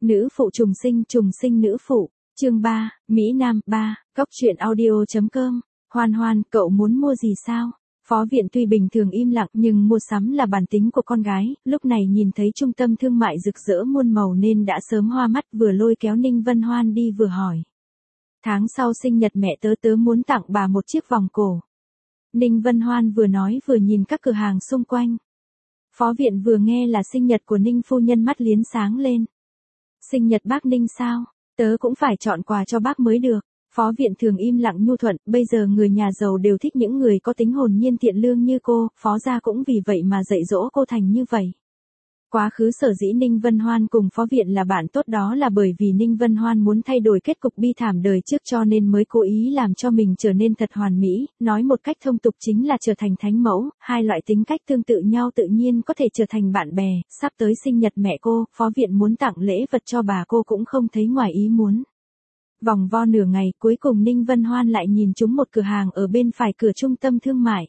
Nữ phụ trùng sinh nữ phụ, chương 3, Mỹ Nam 3, Cóc truyện audio.com, Hoan Hoan, cậu muốn mua gì sao? Phó Viện tuy bình thường im lặng nhưng mua sắm là bản tính của con gái, lúc này nhìn thấy trung tâm thương mại rực rỡ muôn màu nên đã sớm hoa mắt, vừa lôi kéo Ninh Vân Hoan đi vừa hỏi. Tháng sau sinh nhật mẹ tớ muốn tặng bà một chiếc vòng cổ. Ninh Vân Hoan vừa nói vừa nhìn các cửa hàng xung quanh. Phó Viện vừa nghe là sinh nhật của Ninh phu nhân mắt liến sáng lên. Sinh nhật bác Ninh sao? Tớ cũng phải chọn quà cho bác mới được. Phó Viện thường im lặng nhu thuận, bây giờ người nhà giàu đều thích những người có tính hồn nhiên thiện lương như cô, Phó gia cũng vì vậy mà dạy dỗ cô thành như vậy. Quá khứ sở dĩ Ninh Vân Hoan cùng Phó Viện là bạn tốt đó là bởi vì Ninh Vân Hoan muốn thay đổi kết cục bi thảm đời trước cho nên mới cố ý làm cho mình trở nên thật hoàn mỹ, nói một cách thông tục chính là trở thành thánh mẫu, hai loại tính cách tương tự nhau tự nhiên có thể trở thành bạn bè, sắp tới sinh nhật mẹ cô, Phó Viện muốn tặng lễ vật cho bà cô cũng không thấy ngoài ý muốn. Vòng vo nửa ngày, cuối cùng Ninh Vân Hoan lại nhìn trúng một cửa hàng ở bên phải cửa trung tâm thương mại.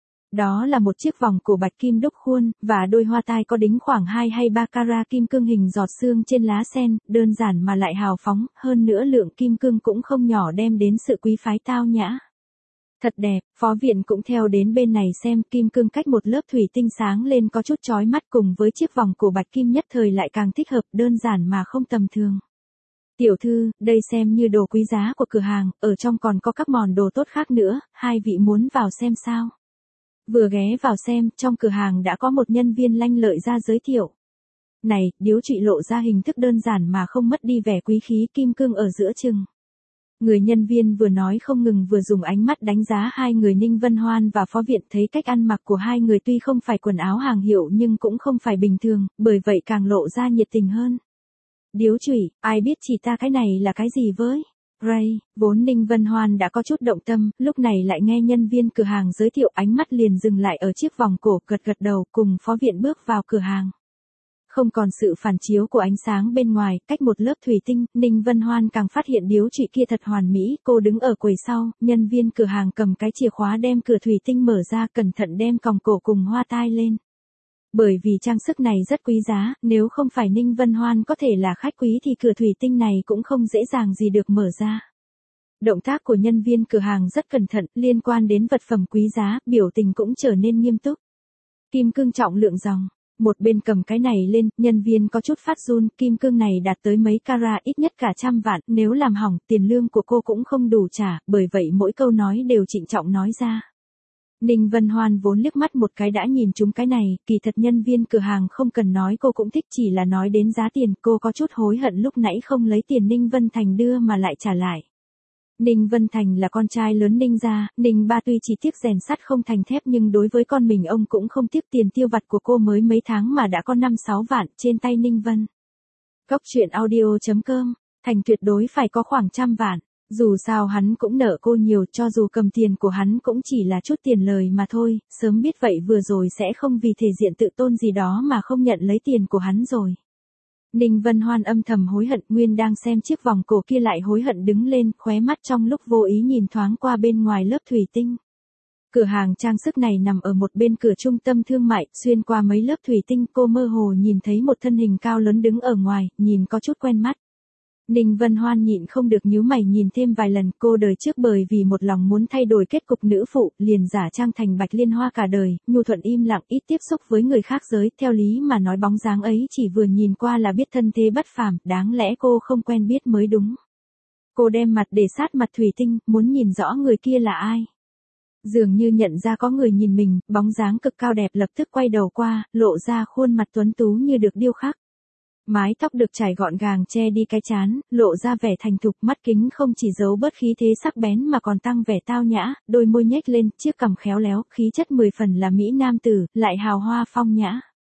Đó là một chiếc vòng cổ bạch kim đúc khuôn, và đôi hoa tai có đính khoảng 2 hay 3 carat kim cương hình giọt sương trên lá sen, đơn giản mà lại hào phóng, hơn nữa lượng kim cương cũng không nhỏ đem đến sự quý phái tao nhã. Thật đẹp, Phó Viện cũng theo đến bên này xem, kim cương cách một lớp thủy tinh sáng lên có chút chói mắt, cùng với chiếc vòng cổ bạch kim nhất thời lại càng thích hợp, đơn giản mà không tầm thường. Tiểu thư, đây xem như đồ quý giá của cửa hàng, ở trong còn có các món đồ tốt khác nữa, hai vị muốn vào xem sao? Vừa ghé vào xem, trong cửa hàng đã có một nhân viên lanh lợi ra giới thiệu. Này, điếu trụy lộ ra hình thức đơn giản mà không mất đi vẻ quý khí, kim cương ở giữa chừng. Người nhân viên vừa nói không ngừng vừa dùng ánh mắt đánh giá hai người Ninh Vân Hoan và Phó Viện, thấy cách ăn mặc của hai người tuy không phải quần áo hàng hiệu nhưng cũng không phải bình thường, bởi vậy càng lộ ra nhiệt tình hơn. Điếu trụy, ai biết chỉ ta cái này là cái gì với? Ray, vốn Ninh Vân Hoan đã có chút động tâm, lúc này lại nghe nhân viên cửa hàng giới thiệu, ánh mắt liền dừng lại ở chiếc vòng cổ, gật gật đầu, cùng Phó Viện bước vào cửa hàng. Không còn sự phản chiếu của ánh sáng bên ngoài, cách một lớp thủy tinh, Ninh Vân Hoan càng phát hiện điếu trụy kia thật hoàn mỹ, cô đứng ở quầy sau, nhân viên cửa hàng cầm cái chìa khóa đem cửa thủy tinh mở ra, cẩn thận đem còng cổ cùng hoa tai lên. Bởi vì trang sức này rất quý giá, nếu không phải Ninh Vân Hoan có thể là khách quý thì cửa thủy tinh này cũng không dễ dàng gì được mở ra. Động tác của nhân viên cửa hàng rất cẩn thận, liên quan đến vật phẩm quý giá, biểu tình cũng trở nên nghiêm túc. Kim cương trọng lượng dòng, một bên cầm cái này lên, nhân viên có chút phát run, kim cương này đạt tới mấy carat, ít nhất cả 100 vạn, nếu làm hỏng, tiền lương của cô cũng không đủ trả, bởi vậy mỗi câu nói đều trịnh trọng nói ra. Ninh Vân Hoan vốn liếc mắt một cái đã nhìn trúng cái này, kỳ thật nhân viên cửa hàng không cần nói cô cũng thích, chỉ là nói đến giá tiền, cô có chút hối hận lúc nãy không lấy tiền Ninh Vân Thành đưa mà lại trả lại. Ninh Vân Thành là con trai lớn Ninh gia, Ninh ba tuy chỉ tiếc rèn sắt không thành thép nhưng đối với con mình ông cũng không tiếc, tiền tiêu vặt của cô mới mấy tháng mà đã có 5-6 vạn trên tay Ninh Vân. Cóc truyện audio.com, Thành tuyệt đối phải có khoảng 100 vạn. Dù sao hắn cũng nợ cô nhiều, cho dù cầm tiền của hắn cũng chỉ là chút tiền lời mà thôi, sớm biết vậy vừa rồi sẽ không vì thể diện tự tôn gì đó mà không nhận lấy tiền của hắn rồi. Ninh Vân Hoan âm thầm hối hận, nguyên đang xem chiếc vòng cổ kia lại hối hận đứng lên, khóe mắt trong lúc vô ý nhìn thoáng qua bên ngoài lớp thủy tinh. Cửa hàng trang sức này nằm ở một bên cửa trung tâm thương mại, xuyên qua mấy lớp thủy tinh, cô mơ hồ nhìn thấy một thân hình cao lớn đứng ở ngoài, nhìn có chút quen mắt. Ninh Vân Hoan nhịn không được nhíu mày nhìn thêm vài lần, cô đời trước bởi vì một lòng muốn thay đổi kết cục nữ phụ, liền giả trang thành Bạch Liên Hoa cả đời, nhu thuận im lặng, ít tiếp xúc với người khác giới, theo lý mà nói bóng dáng ấy chỉ vừa nhìn qua là biết thân thế bất phàm, đáng lẽ cô không quen biết mới đúng. Cô đem mặt để sát mặt thủy tinh, muốn nhìn rõ người kia là ai. Dường như nhận ra có người nhìn mình, bóng dáng cực cao đẹp lập tức quay đầu qua, lộ ra khuôn mặt tuấn tú như được điêu khắc. Mái tóc được trải gọn gàng che đi cái trán, lộ ra vẻ thành thục, mắt kính không chỉ giấu bớt khí thế sắc bén mà còn tăng vẻ tao nhã, đôi môi nhếch lên, chiếc cằm khéo léo, khí chất 10 phần là mỹ nam tử, lại hào hoa phong nhã.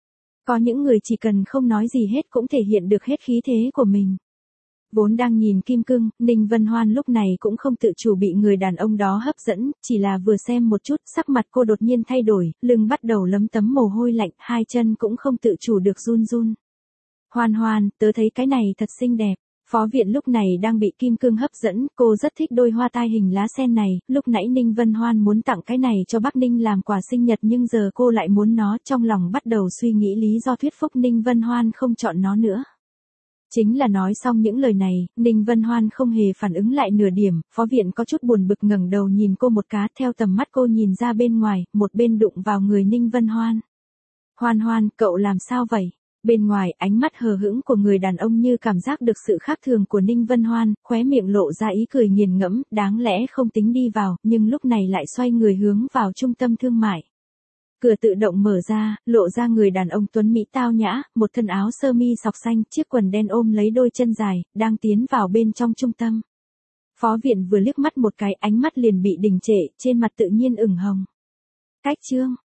Có những người chỉ cần không nói gì hết cũng thể hiện được hết khí thế của mình. Vốn đang nhìn kim cương, Ninh Vân Hoan lúc này cũng không tự chủ bị người đàn ông đó hấp dẫn, chỉ là vừa xem một chút, sắc mặt cô đột nhiên thay đổi, lưng bắt đầu lấm tấm mồ hôi lạnh, hai chân cũng không tự chủ được run run. Hoan Hoan, tớ thấy cái này thật xinh đẹp. Phó Viện lúc này đang bị kim cương hấp dẫn, cô rất thích đôi hoa tai hình lá sen này, lúc nãy Ninh Vân Hoan muốn tặng cái này cho bác Ninh làm quà sinh nhật nhưng giờ cô lại muốn nó, trong lòng bắt đầu suy nghĩ lý do thuyết phục Ninh Vân Hoan không chọn nó nữa. Chính là nói xong những lời này, Ninh Vân Hoan không hề phản ứng lại nửa điểm, phó viện có chút buồn bực ngẩng đầu nhìn cô một cái, theo tầm mắt cô nhìn ra bên ngoài, một bên đụng vào người Ninh Vân Hoan. Hoan Hoan, cậu làm sao vậy? Bên ngoài, ánh mắt hờ hững của người đàn ông như cảm giác được sự khác thường của Ninh Vân Hoan, khóe miệng lộ ra ý cười nghiền ngẫm, đáng lẽ không tính đi vào, nhưng lúc này lại xoay người hướng vào trung tâm thương mại. Cửa tự động mở ra, lộ ra người đàn ông tuấn mỹ tao nhã, một thân áo sơ mi sọc xanh, chiếc quần đen ôm lấy đôi chân dài, đang tiến vào bên trong trung tâm. Phó viện vừa liếc mắt một cái, ánh mắt liền bị đình trệ, trên mặt tự nhiên ửng hồng. Cách chương